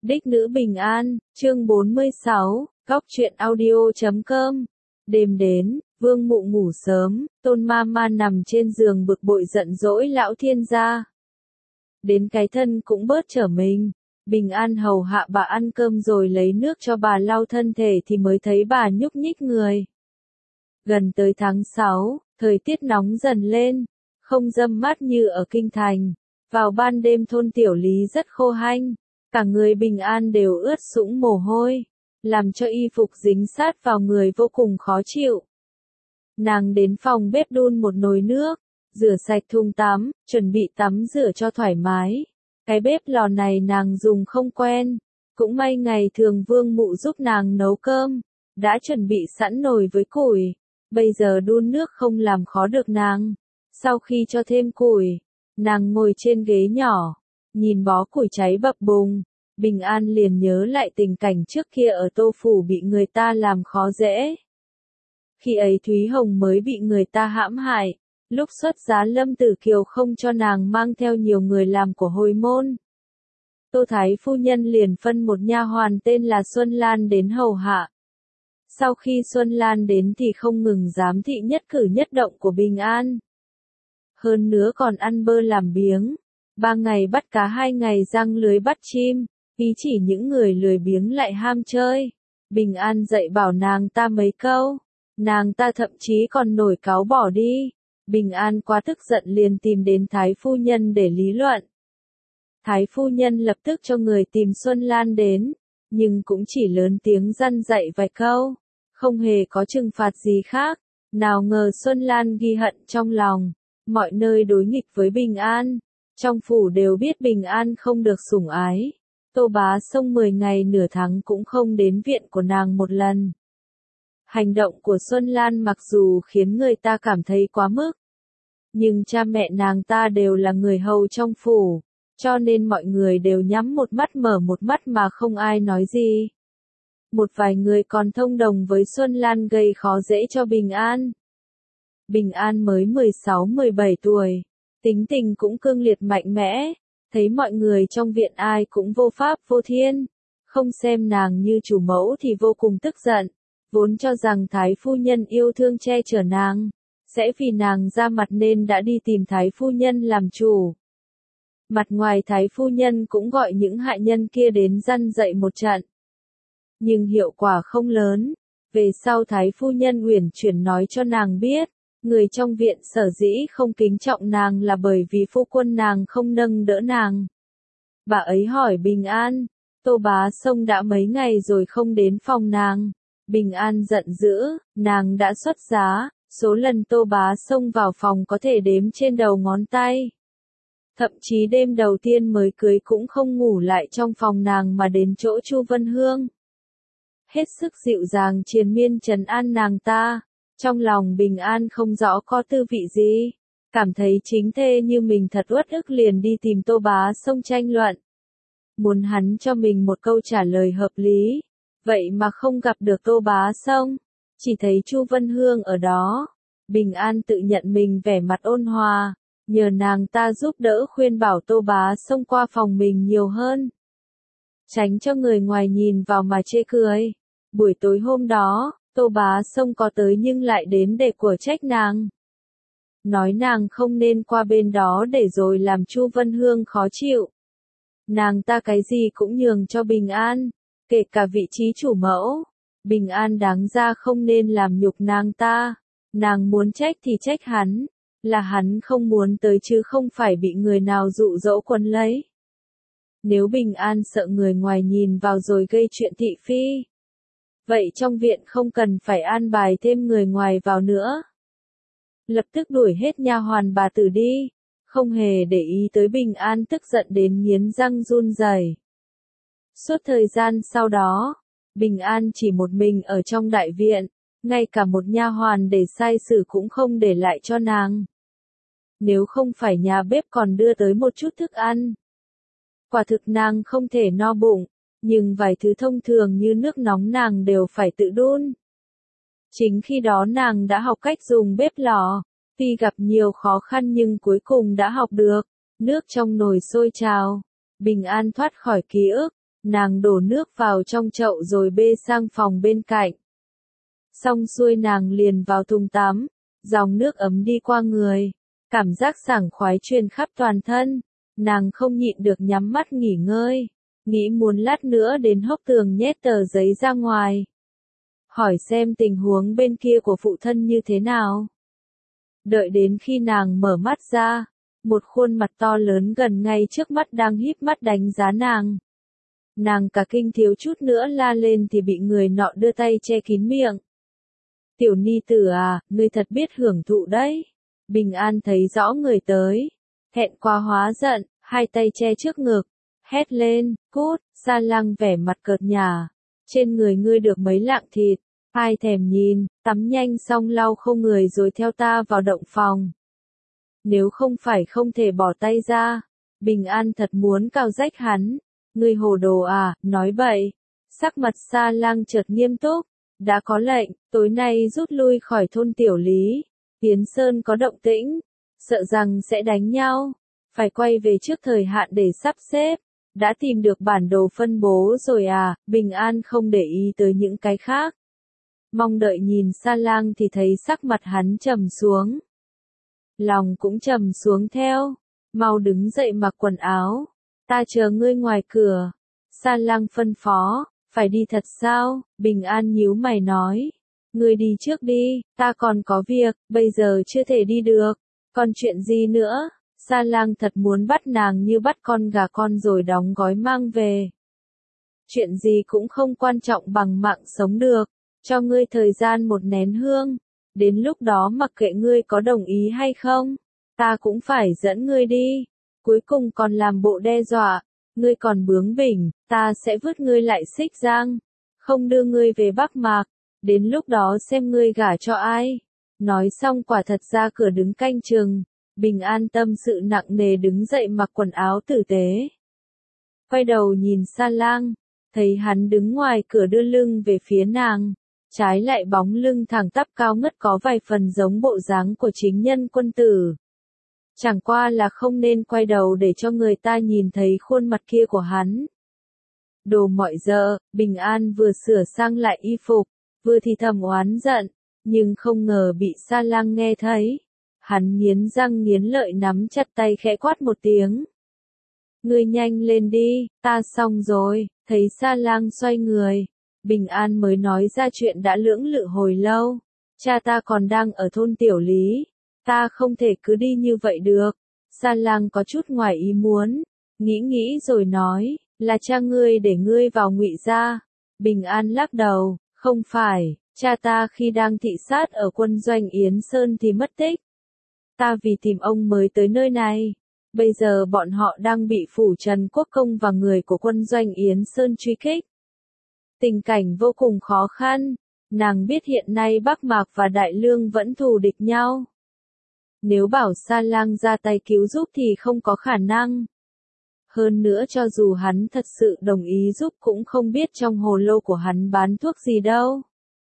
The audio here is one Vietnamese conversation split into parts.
Đích nữ bình an, chương 46, góc truyện audio.com. Đêm đến, Vương Mụ ngủ sớm, Tôn Ma Ma nằm trên giường bực bội giận dỗi lão thiên gia. Đến cái thân cũng bớt trở mình. Bình an hầu hạ bà ăn cơm rồi lấy nước cho bà lau thân thể thì mới thấy bà nhúc nhích người. Gần tới tháng 6, thời tiết nóng dần lên, không râm mát như ở kinh thành. Vào ban đêm thôn Tiểu Lý rất khô hanh, cả người bình an đều ướt sũng mồ hôi, làm cho y phục dính sát vào người vô cùng khó chịu. Nàng đến phòng bếp đun một nồi nước, rửa sạch thùng tắm, chuẩn bị tắm rửa cho thoải mái. Cái bếp lò này nàng dùng không quen, cũng may ngày thường Vương Mụ giúp nàng nấu cơm, đã chuẩn bị sẵn nồi với củi, bây giờ đun nước không làm khó được nàng. Sau khi cho thêm củi, nàng ngồi trên ghế nhỏ, nhìn bó củi cháy bập bùng, bình an liền nhớ lại tình cảnh trước kia ở Tô Phủ bị người ta làm khó dễ. Khi ấy Thúy Hồng mới bị người ta hãm hại, lúc xuất giá Lâm Tử Kiều không cho nàng mang theo nhiều người làm của hồi môn. Tô Thái phu nhân liền phân một nha hoàn tên là Xuân Lan đến hầu hạ. Sau khi Xuân Lan đến thì không ngừng giám thị nhất cử nhất động của bình an. Hơn nữa còn ăn bơ làm biếng. 3 ngày bắt cá 2 ngày giăng lưới bắt chim, ý chỉ những người lười biếng lại ham chơi. Bình an dạy bảo nàng ta mấy câu, nàng ta thậm chí còn nổi cáu bỏ đi. Bình an quá tức giận liền tìm đến Thái phu nhân để lý luận. Thái phu nhân lập tức cho người tìm Xuân Lan đến, nhưng cũng chỉ lớn tiếng răn dạy vài câu, không hề có trừng phạt gì khác. Nào ngờ Xuân Lan ghi hận trong lòng, mọi nơi đối nghịch với bình an. Trong phủ đều biết bình an không được sủng ái. Tô Bá Sông 10 ngày nửa tháng cũng không đến viện của nàng một lần. Hành động của Xuân Lan mặc dù khiến người ta cảm thấy quá mức, nhưng cha mẹ nàng ta đều là người hầu trong phủ, cho nên mọi người đều nhắm một mắt mở một mắt mà không ai nói gì. Một vài người còn thông đồng với Xuân Lan gây khó dễ cho Bình An. Bình An mới 16-17 tuổi, tính tình cũng cương liệt mạnh mẽ, thấy mọi người trong viện ai cũng vô pháp vô thiên, không xem nàng như chủ mẫu thì vô cùng tức giận, vốn cho rằng Thái phu nhân yêu thương che chở nàng, sẽ vì nàng ra mặt nên đã đi tìm Thái phu nhân làm chủ. Mặt ngoài Thái phu nhân cũng gọi những hại nhân kia đến răn dạy một trận, nhưng hiệu quả không lớn. Về sau Thái phu nhân uyển chuyển nói cho nàng biết, người trong viện sở dĩ không kính trọng nàng là bởi vì phu quân nàng không nâng đỡ nàng. Bà ấy hỏi Bình An, Tô Bá Sông đã mấy ngày rồi không đến phòng nàng. Bình An giận dữ, nàng đã xuất giá, số lần Tô Bá Sông vào phòng có thể đếm trên đầu ngón tay. Thậm chí đêm đầu tiên mới cưới cũng không ngủ lại trong phòng nàng mà đến chỗ Chu Vân Hương. Hết sức dịu dàng triền miên trấn an nàng ta. Trong lòng Bình An không rõ có tư vị gì, cảm thấy chính thê như mình thật uất ức liền đi tìm Tô Bá Sông tranh luận. Muốn hắn cho mình một câu trả lời hợp lý, vậy mà không gặp được Tô Bá Sông, chỉ thấy Chu Vân Hương ở đó. Bình An tự nhận mình vẻ mặt ôn hòa, nhờ nàng ta giúp đỡ khuyên bảo Tô Bá Sông qua phòng mình nhiều hơn, tránh cho người ngoài nhìn vào mà chê cười. Buổi tối hôm đó, Tô Bá Sông có tới nhưng lại đến để của trách nàng. Nói nàng không nên qua bên đó để rồi làm Chu Vân Hương khó chịu. Nàng ta cái gì cũng nhường cho Bình An, kể cả vị trí chủ mẫu. Bình An đáng ra không nên làm nhục nàng ta. Nàng muốn trách thì trách hắn, là hắn không muốn tới chứ không phải bị người nào dụ dỗ quấn lấy. Nếu Bình An sợ người ngoài nhìn vào rồi gây chuyện thị phi, vậy trong viện không cần phải an bài thêm người ngoài vào nữa. Lập tức đuổi hết nha hoàn bà tử đi, không hề để ý tới Bình An tức giận đến nghiến răng run rẩy. Suốt thời gian sau đó, Bình An chỉ một mình ở trong đại viện, ngay cả một nha hoàn để sai sử cũng không để lại cho nàng. Nếu không phải nhà bếp còn đưa tới một chút thức ăn, quả thực nàng không thể no bụng. Nhưng vài thứ thông thường như nước nóng nàng đều phải tự đun. Chính khi đó nàng đã học cách dùng bếp lò, tuy gặp nhiều khó khăn nhưng cuối cùng đã học được. Nước trong nồi sôi trào, Bình An thoát khỏi ký ức, Nàng đổ nước vào trong chậu rồi bê sang phòng bên cạnh. Xong xuôi nàng liền vào thùng tắm, dòng nước ấm đi qua người, cảm giác sảng khoái truyền khắp toàn thân, nàng không nhịn được nhắm mắt nghỉ ngơi, nghĩ muốn lát nữa đến hốc tường nhét tờ giấy ra ngoài. Hỏi xem tình huống bên kia của phụ thân như thế nào. Đợi đến khi nàng mở mắt ra, một khuôn mặt to lớn gần ngay trước mắt đang híp mắt đánh giá nàng. Nàng cả kinh thiếu chút nữa la lên thì bị người nọ đưa tay che kín miệng. Tiểu ni tử à, ngươi thật biết hưởng thụ đấy. Bình An thấy rõ người tới, hẹn qua hóa giận, hai tay che trước ngực, hét lên, cút, Sa Lang vẻ mặt cợt nhả. Trên người ngươi được mấy lạng thịt, ai thèm nhìn, tắm nhanh xong lau khô người rồi theo ta vào động phòng. Nếu không phải không thể bỏ tay ra, Bình An thật muốn cào rách hắn. Ngươi hồ đồ à, nói bậy. Sắc mặt Sa Lang chợt nghiêm túc, đã có lệnh, tối nay rút lui khỏi thôn Tiểu Lý. Tiến Sơn có động tĩnh, sợ rằng sẽ đánh nhau, phải quay về trước thời hạn để sắp xếp. Đã tìm được bản đồ phân bố rồi à, Bình An không để ý tới những cái khác. Mong đợi nhìn Sa Lang thì thấy sắc mặt hắn trầm xuống. Lòng cũng trầm xuống theo, mau đứng dậy mặc quần áo, ta chờ ngươi ngoài cửa. Sa Lang phân phó, phải đi thật sao? Bình An nhíu mày nói. Ngươi đi trước đi, ta còn có việc, bây giờ chưa thể đi được. Còn chuyện gì nữa? Sa Lang thật muốn bắt nàng như bắt con gà con rồi đóng gói mang về. Chuyện gì cũng không quan trọng bằng mạng sống được. Cho ngươi thời gian một nén hương. Đến lúc đó mặc kệ ngươi có đồng ý hay không, ta cũng phải dẫn ngươi đi. Cuối cùng còn làm bộ đe dọa. Ngươi còn bướng bỉnh, ta sẽ vứt ngươi lại Xích Giang. Không đưa ngươi về Bắc Mạc. Đến lúc đó xem ngươi gả cho ai. Nói xong quả thật ra cửa đứng canh chừng. Bình An tâm sự nặng nề đứng dậy mặc quần áo tử tế. Quay đầu nhìn Sa Lang, thấy hắn đứng ngoài cửa đưa lưng về phía nàng. Trái lại bóng lưng thẳng tắp cao ngất có vài phần giống bộ dáng của chính nhân quân tử. Chẳng qua là không nên quay đầu để cho người ta nhìn thấy khuôn mặt kia của hắn. Đồ mọi giờ, Bình An vừa sửa sang lại y phục, vừa thì thầm oán giận, nhưng không ngờ bị Sa Lang nghe thấy. Hắn nghiến răng nghiến lợi nắm chặt tay khẽ quát một tiếng. Ngươi nhanh lên đi, ta xong rồi. Thấy Sa Lang xoay người, Bình An mới nói ra chuyện đã lưỡng lự hồi lâu. Cha ta còn đang ở thôn Tiểu Lý, ta không thể cứ đi như vậy được. Sa Lang có chút ngoài ý muốn, nghĩ rồi nói, là cha ngươi để ngươi vào Ngụy gia. Bình An lắc đầu, không phải, cha ta khi đang thị sát ở quân doanh Yến Sơn thì mất tích. Ta vì tìm ông mới tới nơi này. Bây giờ bọn họ đang bị phủ Trần Quốc Công và người của quân doanh Yến Sơn truy kích. Tình cảnh vô cùng khó khăn. Nàng biết hiện nay Bắc Mạc và Đại Lương vẫn thù địch nhau. Nếu bảo Sa Lang ra tay cứu giúp thì không có khả năng. Hơn nữa cho dù hắn thật sự đồng ý giúp cũng không biết trong hồ lô của hắn bán thuốc gì đâu.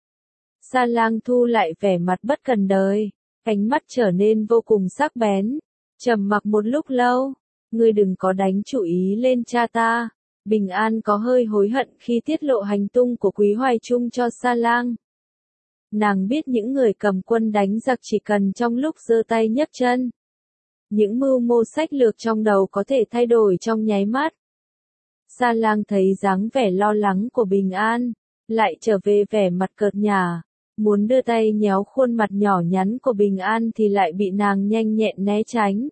Sa Lang thu lại vẻ mặt bất cần đời, ánh mắt trở nên vô cùng sắc bén. Trầm mặc một lúc lâu, ngươi đừng có đánh chủ ý lên cha ta. Bình An có hơi hối hận khi tiết lộ hành tung của Quý Hoài Trung cho Sa Lang. Nàng biết những người cầm quân đánh giặc chỉ cần trong lúc giơ tay nhấc chân. Những mưu mô sách lược trong đầu có thể thay đổi trong nháy mắt. Sa Lang thấy dáng vẻ lo lắng của Bình An, lại trở về vẻ mặt cợt nhả. Muốn đưa tay nhéo khuôn mặt nhỏ nhắn của Bình An thì lại bị nàng nhanh nhẹn né tránh.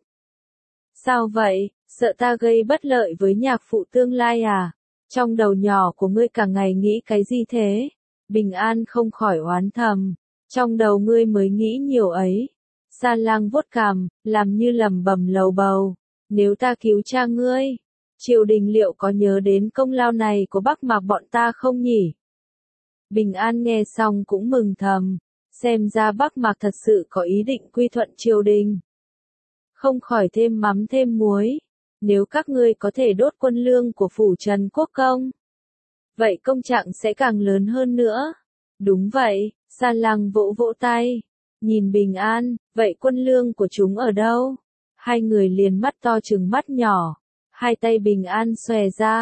Sao vậy, sợ ta gây bất lợi với nhạc phụ tương lai à? Trong đầu nhỏ của ngươi cả ngày nghĩ cái gì thế? Bình An không khỏi oán thầm. Trong đầu ngươi mới nghĩ nhiều ấy. Sa Lang vuốt cằm, làm như lẩm bẩm lầu bầu. Nếu ta cứu cha ngươi, triều đình liệu có nhớ đến công lao này của Bắc Mạc bọn ta không nhỉ? Bình An nghe xong cũng mừng thầm, xem ra Bắc Mạc thật sự có ý định quy thuận triều đình. Không khỏi thêm mắm thêm muối, nếu các ngươi có thể đốt quân lương của phủ Trần Quốc Công, vậy công trạng sẽ càng lớn hơn nữa. Đúng vậy, Sa Lang vỗ vỗ tay, nhìn Bình An, vậy quân lương của chúng ở đâu? Hai người liền mắt to trừng mắt nhỏ, hai tay Bình An xòe ra,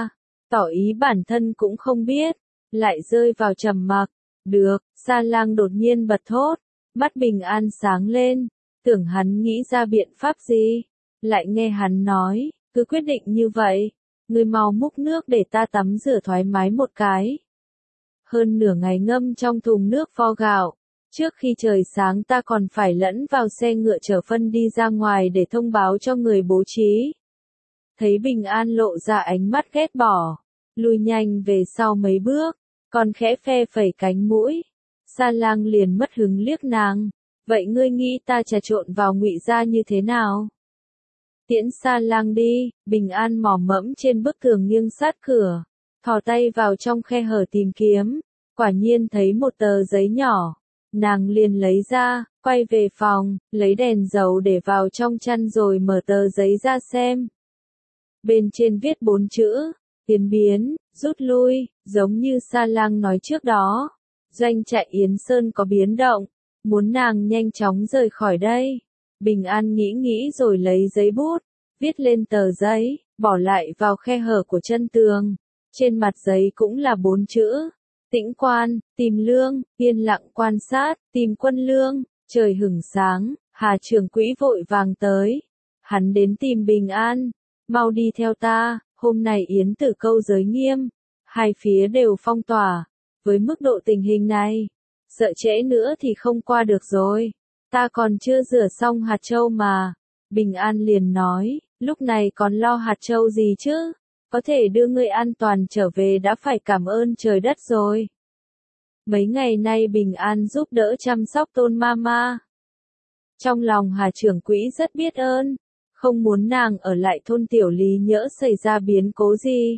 tỏ ý bản thân cũng không biết, lại rơi vào trầm mặc. Được, Sa Lang đột nhiên bật thốt, mắt Bình An sáng lên, tưởng hắn nghĩ ra biện pháp gì, lại nghe hắn nói, cứ quyết định như vậy, ngươi mau múc nước để ta tắm rửa thoải mái một cái. Hơn nửa ngày ngâm trong thùng nước vo gạo, trước khi trời sáng ta còn phải lẫn vào xe ngựa chở phân đi ra ngoài để thông báo cho người bố trí. Thấy Bình An lộ ra ánh mắt ghét bỏ, lùi nhanh về sau mấy bước, còn khẽ phe phẩy cánh mũi. Sa Lang liền mất hứng liếc nàng, vậy ngươi nghĩ ta trà trộn vào Ngụy gia như thế nào? Tiễn Sa Lang đi, Bình An mò mẫm trên bức tường nghiêng sát cửa, thò tay vào trong khe hở tìm kiếm, quả nhiên thấy một tờ giấy nhỏ, nàng liền lấy ra, quay về phòng, lấy đèn dầu để vào trong chăn rồi mở tờ giấy ra xem. Bên trên viết 4 chữ, tiến biến, rút lui, giống như Sa Lang nói trước đó. Doanh trại Yến Sơn có biến động, muốn nàng nhanh chóng rời khỏi đây. Bình An nghĩ nghĩ rồi lấy giấy bút, viết lên tờ giấy, bỏ lại vào khe hở của chân tường. Trên mặt giấy cũng là 4 chữ, tĩnh quan, tìm lương, yên lặng quan sát, tìm quân lương. Trời hửng sáng, Hà trưởng quỹ vội vàng tới. Hắn đến tìm Bình An, mau đi theo ta, hôm nay Yến Tử Câu giới nghiêm, hai phía đều phong tỏa. Với mức độ tình hình này, sợ trễ nữa thì không qua được rồi. Ta còn chưa rửa xong hạt châu mà. Bình An liền nói, lúc này còn lo hạt châu gì chứ? Có thể đưa ngươi an toàn trở về đã phải cảm ơn trời đất rồi. Mấy ngày nay Bình An giúp đỡ chăm sóc Tôn Mama. Trong lòng Hà trưởng quỹ rất biết ơn, không muốn nàng ở lại thôn Tiểu Lý nhỡ xảy ra biến cố gì.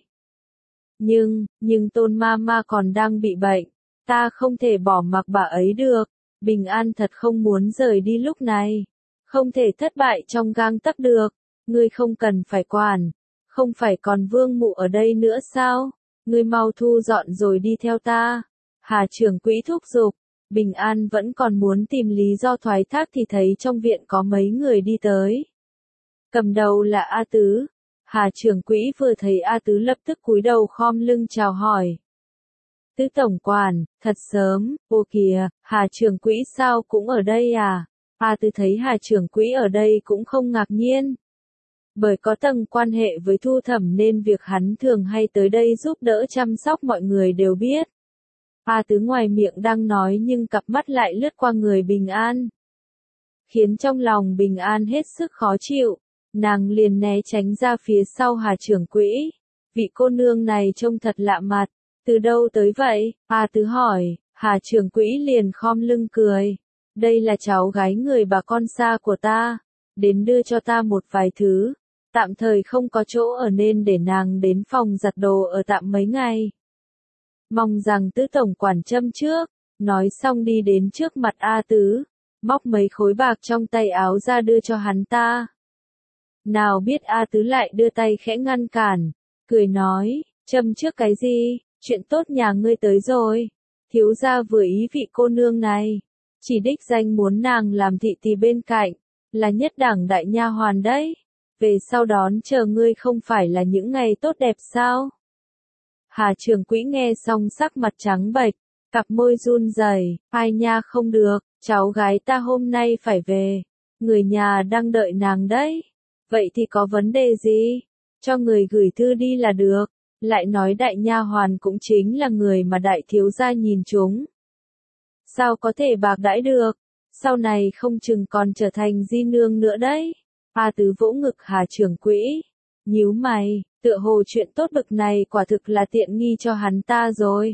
Nhưng Tôn Mama còn đang bị bệnh, ta không thể bỏ mặc bà ấy được. Bình An thật không muốn rời đi lúc này, không thể thất bại trong gang tấc được. Ngươi không cần phải quản, không phải còn Vương Mụ ở đây nữa sao? Ngươi mau thu dọn rồi đi theo ta. Hà trưởng quỹ thúc giục. Bình An vẫn còn muốn tìm lý do thoái thác thì thấy trong viện có mấy người đi tới. Cầm đầu là A Tứ. Hà trưởng quỹ vừa thấy A Tứ lập tức cúi đầu khom lưng chào hỏi. Tứ tổng quản, thật sớm, ô kìa, Hà trưởng quỹ sao cũng ở đây à? A Tứ thấy Hà trưởng quỹ ở đây cũng không ngạc nhiên. Bởi có tầng quan hệ với Thu Thẩm nên việc hắn thường hay tới đây giúp đỡ chăm sóc mọi người đều biết. A Tứ ngoài miệng đang nói nhưng cặp mắt lại lướt qua người Bình An, khiến trong lòng Bình An hết sức khó chịu. Nàng liền né tránh ra phía sau Hà trưởng quỹ. Vị cô nương này trông thật lạ mặt, từ đâu tới vậy? A Tứ hỏi. Hà trưởng quỹ liền khom lưng cười. Đây là cháu gái người bà con xa của ta, đến đưa cho ta một vài thứ. Tạm thời không có chỗ ở nên để nàng đến phòng giặt đồ ở tạm mấy ngày. Mong rằng Tứ tổng quản châm trước. Nói xong đi đến trước mặt A Tứ, móc mấy khối bạc trong tay áo ra đưa cho hắn ta. Nào biết A Tứ lại đưa tay khẽ ngăn cản, cười nói, châm trước cái gì, chuyện tốt nhà ngươi tới rồi. Thiếu gia vừa ý vị cô nương này, chỉ đích danh muốn nàng làm thị tỳ bên cạnh, là nhất đẳng đại nha hoàn đấy. Về sau đón chờ ngươi không phải là những ngày tốt đẹp sao? Hà trưởng quỹ nghe xong sắc mặt trắng bệch, cặp môi run rẩy, ai nha không được, cháu gái ta hôm nay phải về, người nhà đang đợi nàng đấy. Vậy thì có vấn đề gì? Cho người gửi thư đi là được. Lại nói đại nha hoàn cũng chính là người mà đại thiếu gia nhìn chúng. Sao có thể bạc đãi được? Sau này không chừng còn trở thành di nương nữa đấy. A Tứ vỗ ngực Hà trưởng quỹ, nhíu mày, tựa hồ chuyện tốt bực này quả thực là tiện nghi cho hắn ta rồi.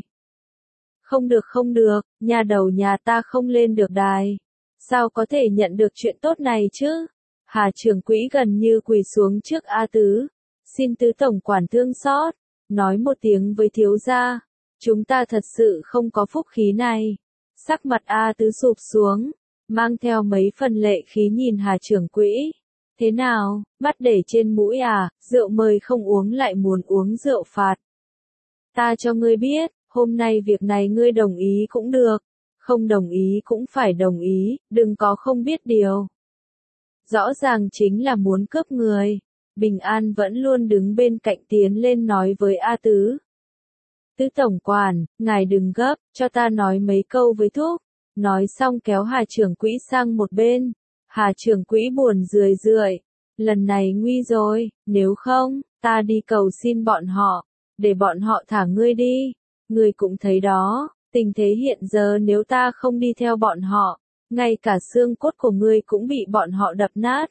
Không được, nhà đầu nhà ta không lên được đài. Sao có thể nhận được chuyện tốt này chứ? Hà trưởng quỹ gần như quỳ xuống trước A Tứ. Xin Tứ tổng quản thương xót, nói một tiếng với thiếu gia. Chúng ta thật sự không có phúc khí này. Sắc mặt A Tứ sụp xuống, mang theo mấy phần lệ khí nhìn Hà trưởng quỹ. Thế nào, mắt để trên mũi à, rượu mời không uống lại muốn uống rượu phạt. Ta cho ngươi biết, hôm nay việc này ngươi đồng ý cũng được, không đồng ý cũng phải đồng ý, đừng có không biết điều. Rõ ràng chính là muốn cướp người. Bình An vẫn luôn đứng bên cạnh tiến lên nói với A Tứ. Tứ tổng quản, ngài đừng gấp, cho ta nói mấy câu với thúc. Nói xong kéo Hà trưởng quỹ sang một bên. Hà trưởng quỹ buồn rười rượi. Lần này nguy rồi, nếu không, ta đi cầu xin bọn họ, để bọn họ thả ngươi đi. Ngươi cũng thấy đó, tình thế hiện giờ nếu ta không đi theo bọn họ, ngay cả xương cốt của ngươi cũng bị bọn họ đập nát.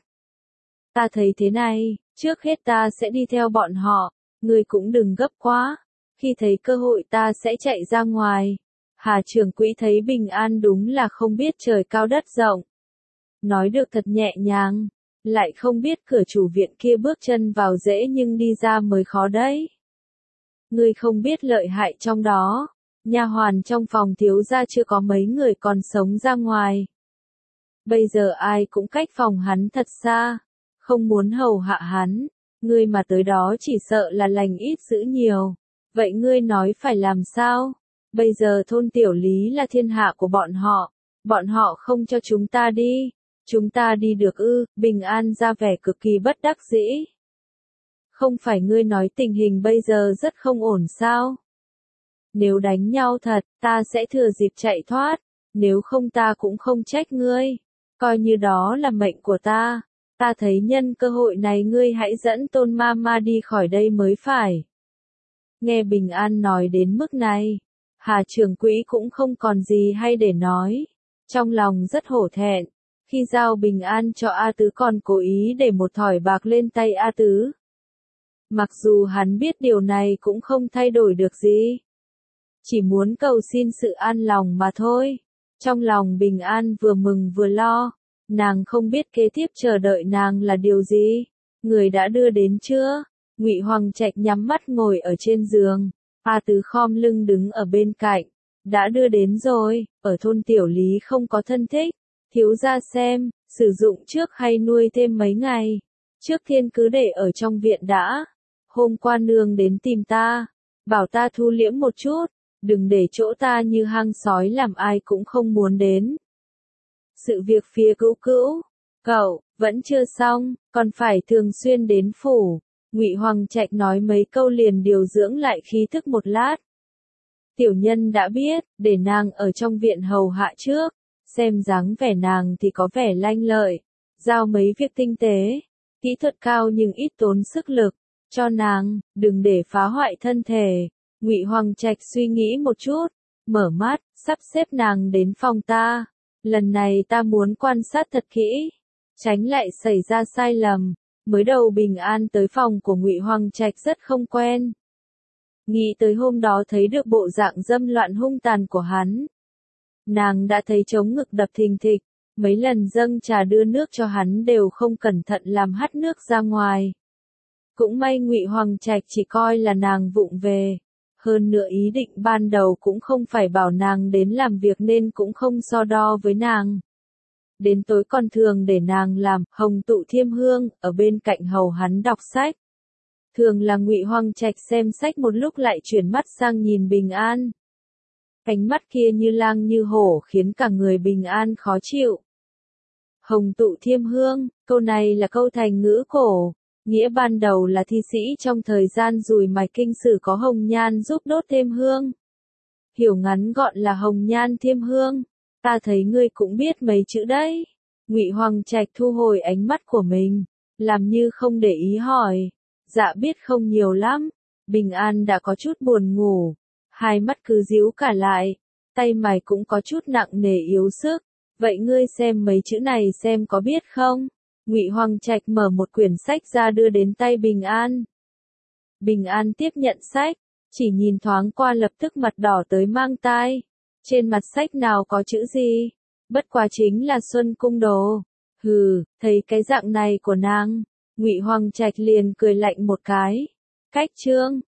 Ta thấy thế này, trước hết ta sẽ đi theo bọn họ, ngươi cũng đừng gấp quá, khi thấy cơ hội ta sẽ chạy ra ngoài. Hà trưởng quỹ thấy Bình An đúng là không biết trời cao đất rộng. Nói được thật nhẹ nhàng, lại không biết cửa chủ viện kia bước chân vào dễ nhưng đi ra mới khó đấy. Ngươi không biết lợi hại trong đó, nha hoàn trong phòng thiếu gia chưa có mấy người còn sống ra ngoài. Bây giờ ai cũng cách phòng hắn thật xa, không muốn hầu hạ hắn, ngươi mà tới đó chỉ sợ là lành ít dữ nhiều. Vậy ngươi nói phải làm sao? Bây giờ thôn Tiểu Lý là thiên hạ của bọn họ không cho chúng ta đi. Chúng ta đi được ư? Bình An ra vẻ cực kỳ bất đắc dĩ. Không phải ngươi nói tình hình bây giờ rất không ổn sao? Nếu đánh nhau thật, ta sẽ thừa dịp chạy thoát, nếu không ta cũng không trách ngươi. Coi như đó là mệnh của ta. Ta thấy nhân cơ hội này ngươi hãy dẫn Tôn Mama đi khỏi đây mới phải. Nghe Bình An nói đến mức này, Hà trưởng quỹ cũng không còn gì hay để nói. Trong lòng rất hổ thẹn, khi giao Bình An cho A Tứ còn cố ý để một thỏi bạc lên tay A Tứ. Mặc dù hắn biết điều này cũng không thay đổi được gì. Chỉ muốn cầu xin sự an lòng mà thôi. Trong lòng Bình An vừa mừng vừa lo. Nàng không biết kế tiếp chờ đợi nàng là điều gì. Người đã đưa đến chưa? Ngụy Hoàng Trạch nhắm mắt ngồi ở trên giường. A Tứ khom lưng đứng ở bên cạnh. Đã đưa đến rồi, ở thôn Tiểu Lý không có thân thích. Thiếu gia xem, sử dụng trước hay nuôi thêm mấy ngày. Trước tiên cứ để ở trong viện đã. Hôm qua nương đến tìm ta, bảo ta thu liễm một chút, đừng để chỗ ta như hang sói làm ai cũng không muốn đến. Sự việc phía cữu, cậu, vẫn chưa xong, còn phải thường xuyên đến phủ. Ngụy Hoàng Trạch nói mấy câu liền điều dưỡng lại khí thức một lát. Tiểu nhân đã biết, để nàng ở trong viện hầu hạ trước, xem dáng vẻ nàng thì có vẻ lanh lợi, giao mấy việc tinh tế, kỹ thuật cao nhưng ít tốn sức lực, cho nàng, đừng để phá hoại thân thể. Ngụy Hoàng Trạch suy nghĩ một chút, mở mắt, sắp xếp nàng đến phòng ta. Lần này ta muốn quan sát thật kỹ, tránh lại xảy ra sai lầm. Mới đầu Bình An tới phòng của Ngụy Hoàng Trạch rất không quen. Nghĩ tới hôm đó thấy được bộ dạng dâm loạn hung tàn của hắn. Nàng đã thấy trống ngực đập thình thịch, mấy lần dâng trà đưa nước cho hắn đều không cẩn thận làm hắt nước ra ngoài. Cũng may Ngụy Hoàng Trạch chỉ coi là nàng vụng về. Hơn nữa ý định ban đầu cũng không phải bảo nàng đến làm việc nên cũng không so đo với nàng. Đến tối còn thường để nàng làm hồng tụ thiêm hương, ở bên cạnh hầu hắn đọc sách. Thường là Ngụy Hoàng Trạch xem sách một lúc lại chuyển mắt sang nhìn Bình An. Ánh mắt kia như lang như hổ khiến cả người Bình An khó chịu. Hồng tụ thiêm hương, câu này là câu thành ngữ cổ. Nghĩa ban đầu là thi sĩ trong thời gian dùi mài kinh sử có hồng nhan giúp đốt thêm hương. Hiểu ngắn gọn là hồng nhan thiêm hương. Ta thấy ngươi cũng biết mấy chữ đấy. Ngụy Hoàng Trạch thu hồi ánh mắt của mình, làm như không để ý hỏi. Dạ biết không nhiều lắm. Bình An đã có chút buồn ngủ, hai mắt cứ díu cả lại, tay mày cũng có chút nặng nề yếu sức. Vậy ngươi xem mấy chữ này xem có biết không? Ngụy Hoàng Trạch mở một quyển sách ra đưa đến tay Bình An. Bình An tiếp nhận sách, chỉ nhìn thoáng qua lập tức mặt đỏ tới mang tai. Trên mặt sách nào có chữ gì? Bất quá chính là Xuân Cung Đồ. Hừ, thấy cái dạng này của nàng, Ngụy Hoàng Trạch liền cười lạnh một cái. Cách chương